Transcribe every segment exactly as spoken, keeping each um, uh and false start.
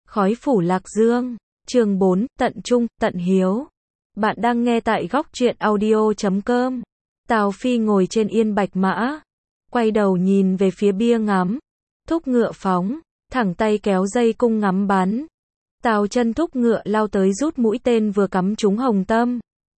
Khói phủ Lạc Dương, chương bốn, tận trung, tận hiếu. Bạn đang nghe tại góc truyện audio chấm com. Tào Phi ngồi trên yên bạch mã, quay đầu nhìn về phía bia ngắm, thúc ngựa phóng, thẳng tay kéo dây cung ngắm bắn. Tào chân thúc ngựa lao tới rút mũi tên vừa cắm trúng hồng tâm.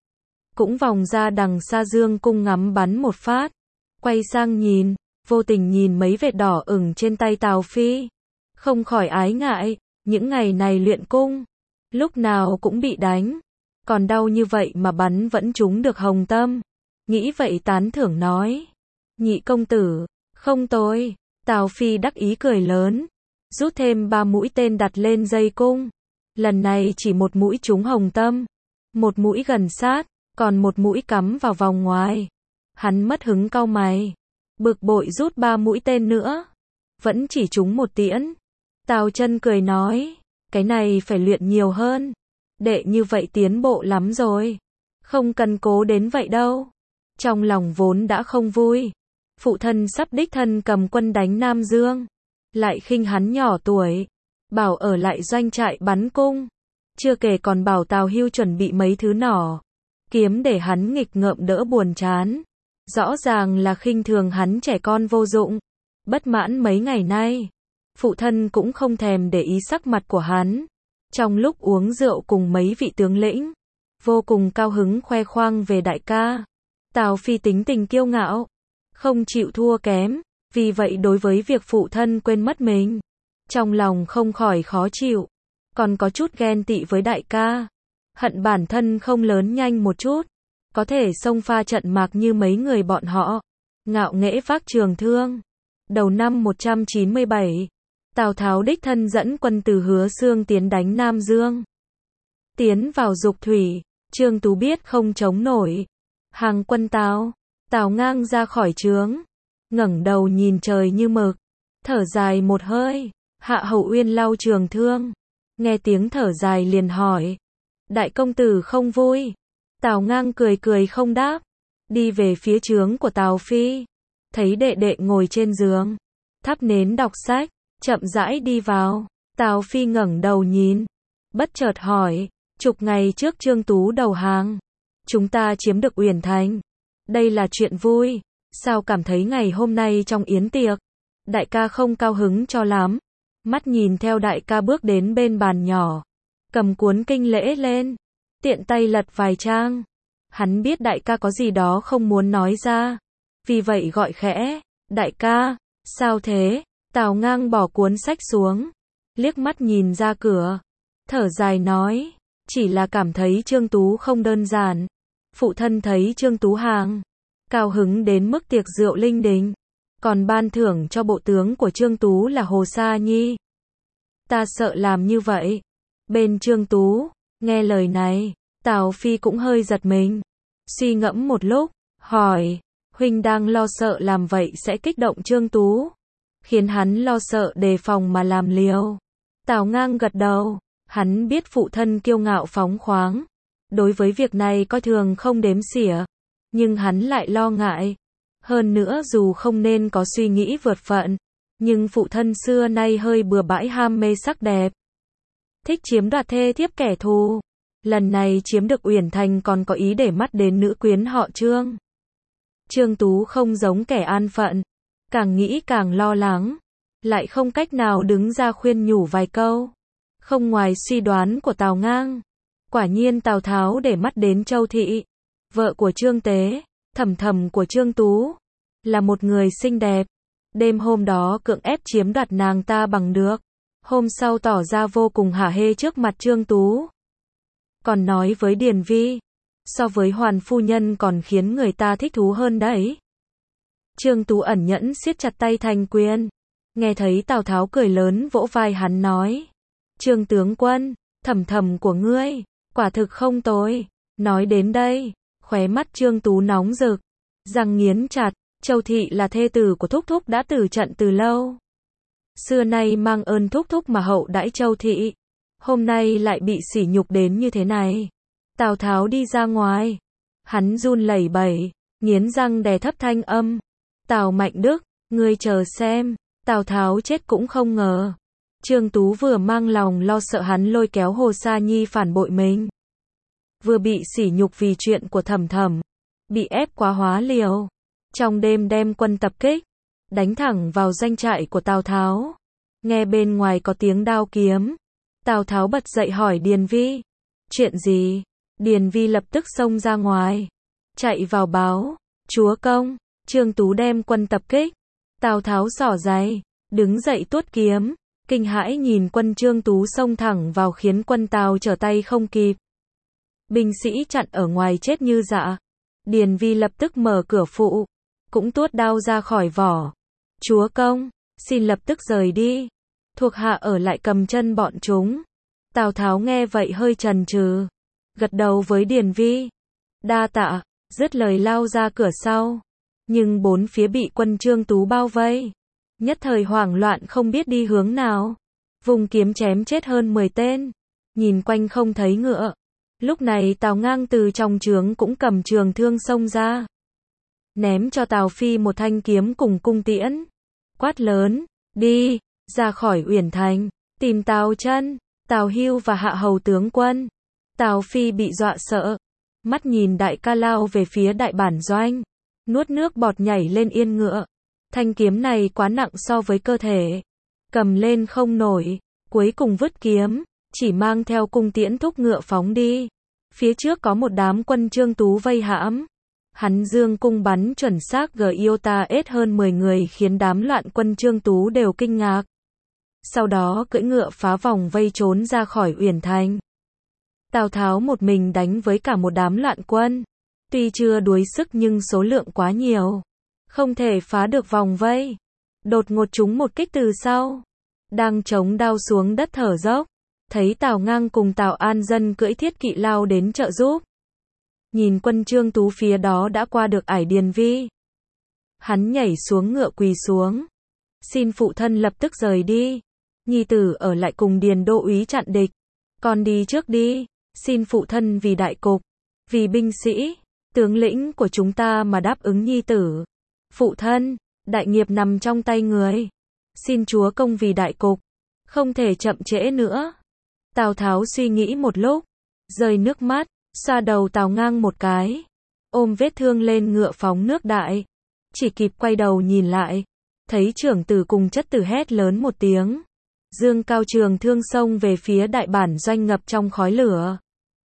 Cũng vòng ra đằng xa dương cung ngắm bắn một phát, quay sang nhìn, vô tình nhìn mấy vệt đỏ ửng trên tay Tào Phi. Không khỏi ái ngại, những ngày này luyện cung, lúc nào cũng bị đánh, còn đau như vậy mà bắn vẫn trúng được hồng tâm. Nghĩ vậy tán thưởng nói, nhị công tử, không tồi. Tào Phi đắc ý cười lớn, rút thêm ba mũi tên đặt lên dây cung. Lần này chỉ một mũi trúng hồng tâm, một mũi gần sát, còn một mũi cắm vào vòng ngoài. Hắn mất hứng cau mày, bực bội rút ba mũi tên nữa, vẫn chỉ trúng một tiễn. Tào chân cười nói, cái này phải luyện nhiều hơn, đệ như vậy tiến bộ lắm rồi, không cần cố đến vậy đâu. Trong lòng vốn đã không vui, phụ thân sắp đích thân cầm quân đánh Nam Dương, lại khinh hắn nhỏ tuổi, bảo ở lại doanh trại bắn cung, chưa kể còn bảo Tào Hưu chuẩn bị mấy thứ nỏ, kiếm để hắn nghịch ngợm đỡ buồn chán. Rõ ràng là khinh thường hắn trẻ con vô dụng. Bất mãn mấy ngày nay, phụ thân cũng không thèm để ý sắc mặt của hắn. Trong lúc uống rượu cùng mấy vị tướng lĩnh, vô cùng cao hứng khoe khoang về đại ca. Tào Phi tính tình kiêu ngạo, không chịu thua kém, vì vậy đối với việc phụ thân quên mất mình, trong lòng không khỏi khó chịu, còn có chút ghen tị với đại ca, hận bản thân không lớn nhanh một chút, có thể xông pha trận mạc như mấy người bọn họ. Ngạo nghễ vác trường thương. Đầu năm một trăm chín mươi bảy, Tào Tháo đích thân dẫn quân từ Hứa Xương tiến đánh Nam Dương. Tiến vào Dục Thủy, Trương Tú biết không chống nổi. Hàng quân Tào, Tào ngang ra khỏi trướng, ngẩng đầu nhìn trời như mực, thở dài một hơi. Hạ Hậu Uyên lau trường thương, nghe tiếng thở dài liền hỏi, đại công tử không vui? Tào ngang cười cười không đáp, đi về phía trướng của Tào Phi, thấy đệ đệ ngồi trên giường, thắp nến đọc sách, chậm rãi đi vào. Tào Phi ngẩng đầu nhìn, bất chợt hỏi, chục ngày trước Trương Tú đầu hàng, chúng ta chiếm được Uyển Thành, đây là chuyện vui, sao cảm thấy ngày hôm nay trong yến tiệc, đại ca không cao hứng cho lắm? Mắt nhìn theo đại ca bước đến bên bàn nhỏ, cầm cuốn kinh lễ lên, tiện tay lật vài trang. Hắn biết đại ca có gì đó không muốn nói ra, vì vậy gọi khẽ, đại ca, sao thế? Tào ngang bỏ cuốn sách xuống, liếc mắt nhìn ra cửa, thở dài nói, chỉ là cảm thấy Trương Tú không đơn giản. Phụ thân thấy Trương Tú hàng, cao hứng đến mức tiệc rượu linh đình, còn ban thưởng cho bộ tướng của Trương Tú là Hồ Sa Nhi. Ta sợ làm như vậy. Bên Trương Tú, nghe lời này, Tào Phi cũng hơi giật mình, suy ngẫm một lúc, hỏi, huynh đang lo sợ làm vậy sẽ kích động Trương Tú, khiến hắn lo sợ đề phòng mà làm liều. Tào ngang gật đầu, hắn biết phụ thân kiêu ngạo phóng khoáng, đối với việc này coi thường không đếm xỉa, nhưng hắn lại lo ngại. Hơn nữa dù không nên có suy nghĩ vượt phận, nhưng phụ thân xưa nay hơi bừa bãi ham mê sắc đẹp, thích chiếm đoạt thê thiếp kẻ thù. Lần này chiếm được Uyển Thành còn có ý để mắt đến nữ quyến họ Trương. Trương Tú không giống kẻ an phận, càng nghĩ càng lo lắng, lại không cách nào đứng ra khuyên nhủ vài câu. Không ngoài suy đoán của Tào ngang, quả nhiên Tào Tháo để mắt đến Châu Thị, vợ của Trương Tế, thầm thầm của Trương Tú, là một người xinh đẹp. Đêm hôm đó cưỡng ép chiếm đoạt nàng ta bằng được, hôm sau tỏ ra vô cùng hả hê trước mặt Trương Tú. Còn nói với Điền Vi, so với Hoàn phu nhân còn khiến người ta thích thú hơn đấy. Trương Tú ẩn nhẫn siết chặt tay thành quyền, nghe thấy Tào Tháo cười lớn vỗ vai hắn nói, Trương tướng quân, thầm thầm của ngươi, quả thực không tồi. Nói đến đây, khóe mắt Trương Tú nóng rực, răng nghiến chặt, Châu Thị là thê tử của Thúc Thúc đã từ trận từ lâu. Xưa nay mang ơn Thúc Thúc mà hậu đãi Châu Thị, hôm nay lại bị sỉ nhục đến như thế này. Tào Tháo đi ra ngoài, hắn run lẩy bẩy, nghiến răng đè thấp thanh âm, Tào Mạnh Đức, ngươi chờ xem. Tào Tháo chết cũng không ngờ, Trương Tú vừa mang lòng lo sợ hắn lôi kéo Hồ Sa Nhi phản bội mình, vừa bị sỉ nhục vì chuyện của Thẩm Thẩm, bị ép quá hóa liều. Trong đêm đem quân tập kích, đánh thẳng vào doanh trại của Tào Tháo. Nghe bên ngoài có tiếng đao kiếm, Tào Tháo bật dậy hỏi Điền Vi, chuyện gì? Điền Vi lập tức xông ra ngoài, chạy vào báo, chúa công, Trương Tú đem quân tập kích. Tào Tháo xỏ giày, đứng dậy tuốt kiếm, kinh hãi nhìn quân Trương Tú xông thẳng vào khiến quân Tào trở tay không kịp. Binh sĩ chặn ở ngoài chết như dã. Điền Vi lập tức mở cửa phụ, cũng tuốt đao ra khỏi vỏ. Chúa công, xin lập tức rời đi. Thuộc hạ ở lại cầm chân bọn chúng. Tào Tháo nghe vậy hơi chần chừ, gật đầu với Điền Vi. Đa tạ, dứt lời lao ra cửa sau. Nhưng bốn phía bị quân Trương Tú bao vây. Nhất thời hoảng loạn không biết đi hướng nào. Vùng kiếm chém chết hơn mười tên. Nhìn quanh không thấy ngựa. Lúc này Tào Ngang từ trong trướng cũng cầm trường thương xông ra. Ném cho Tào Phi một thanh kiếm cùng cung tiễn. Quát lớn, đi, ra khỏi Uyển Thành, tìm Tào Chân, Tào Hưu và Hạ Hầu tướng quân. Tào Phi bị dọa sợ. Mắt nhìn đại ca lao về phía đại bản doanh. Nuốt nước bọt nhảy lên yên ngựa. Thanh kiếm này quá nặng so với cơ thể. Cầm lên không nổi, cuối cùng vứt kiếm, chỉ mang theo cung tiễn thúc ngựa phóng đi. Phía trước có một đám quân Trương Tú vây hãm. Hắn dương cung bắn chuẩn xác Giota ết hơn mười người khiến đám loạn quân Trương Tú đều kinh ngạc. Sau đó cưỡi ngựa phá vòng vây trốn ra khỏi Uyển Thành. Tào Tháo một mình đánh với cả một đám loạn quân. Tuy chưa đuối sức nhưng số lượng quá nhiều. Không thể phá được vòng vây. Đột ngột chúng một kích từ sau. Đang chống đao xuống đất thở dốc. Thấy Tào Ngang cùng Tào An Dân cưỡi thiết kỵ lao đến trợ giúp. Nhìn quân Trương Tú phía đó đã qua được ải Điền Vi. Hắn nhảy xuống ngựa quỳ xuống. Xin phụ thân lập tức rời đi. Nhi tử ở lại cùng Điền đô úy chặn địch. Con đi trước đi. Xin phụ thân vì đại cục, vì binh sĩ, tướng lĩnh của chúng ta mà đáp ứng nhi tử. Phụ thân, đại nghiệp nằm trong tay người. Xin chúa công vì đại cục, không thể chậm trễ nữa. Tào Tháo suy nghĩ một lúc, rơi nước mắt, xoa đầu Tào Ngang một cái, ôm vết thương lên ngựa phóng nước đại. Chỉ kịp quay đầu nhìn lại, thấy trưởng tử cùng chất tử hét lớn một tiếng. Dương cao trường thương xông về phía đại bản doanh ngập trong khói lửa.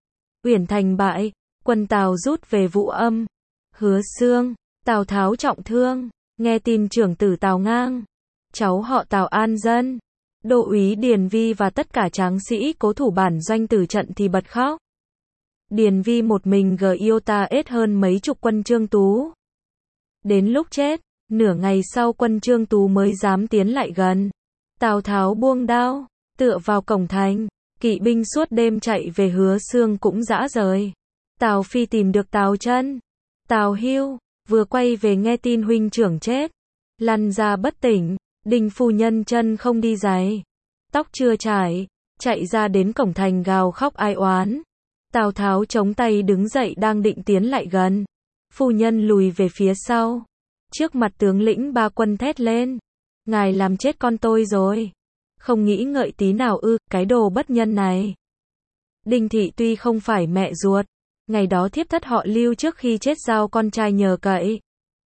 Uyển Thành bại, quân Tào rút về Vũ Âm. Hứa Xương, Tào Tháo trọng thương, nghe tin trưởng tử Tào Ngang, cháu họ Tào An Dân, đô úy Điền Vi và tất cả tráng sĩ cố thủ bản doanh tử trận thì bật khóc. Điền Vi một mình Giota ết hơn mấy chục quân Trương Tú. Đến lúc chết, nửa ngày sau quân Trương Tú mới dám tiến lại gần. Tào Tháo buông đao, tựa vào cổng thành. Kỵ binh suốt đêm chạy về Hứa Xương cũng rã rời. Tào Phi tìm được Tào Chân, Tào Hưu, vừa quay về nghe tin huynh trưởng chết. Lăn ra bất tỉnh, Đình phu nhân chân không đi giày, tóc chưa trải, chạy ra đến cổng thành gào khóc ai oán. Tào Tháo chống tay đứng dậy đang định tiến lại gần. Phu nhân lùi về phía sau. Trước mặt tướng lĩnh ba quân thét lên. Ngài làm chết con tôi rồi. Không nghĩ ngợi tí nào ư, cái đồ bất nhân này. Đinh Thị tuy không phải mẹ ruột, ngày đó thiếp thất họ Lưu trước khi chết giao con trai nhờ cậy.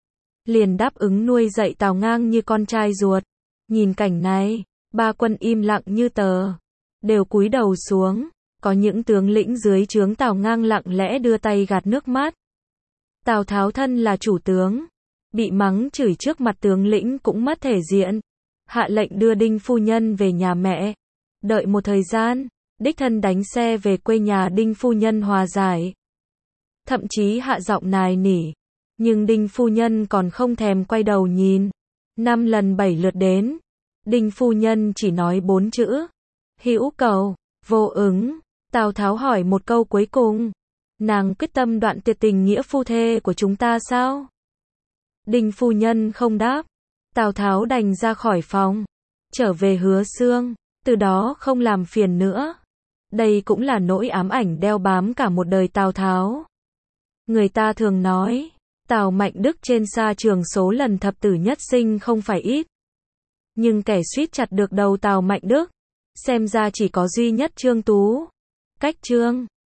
Liền đáp ứng nuôi dạy Tào Ngang như con trai ruột. Nhìn cảnh này, ba quân im lặng như tờ, đều cúi đầu xuống. Có những tướng lĩnh dưới trướng Tào Ngang lặng lẽ đưa tay gạt nước mắt. Tào Tháo thân là chủ tướng, bị mắng chửi trước mặt tướng lĩnh cũng mất thể diện. Hạ lệnh đưa Đinh phu nhân về nhà mẹ. Đợi một thời gian, đích thân đánh xe về quê nhà Đinh phu nhân hòa giải. Thậm chí hạ giọng nài nỉ. Nhưng Đinh phu nhân còn không thèm quay đầu nhìn. Năm lần bảy lượt đến. Đinh phu nhân chỉ nói bốn chữ. Hữu cầu, vô ứng. Tào Tháo hỏi một câu cuối cùng. Nàng quyết tâm đoạn tuyệt tình nghĩa phu thê của chúng ta sao? Đinh phu nhân không đáp. Tào Tháo đành ra khỏi phòng, trở về Hứa Xương, từ đó không làm phiền nữa. Đây cũng là nỗi ám ảnh đeo bám cả một đời Tào Tháo. Người ta thường nói, Tào Mạnh Đức trên sa trường số lần thập tử nhất sinh không phải ít. Nhưng kẻ suýt chặt được đầu Tào Mạnh Đức, Xem ra chỉ có duy nhất Trương Tú. Cách Trương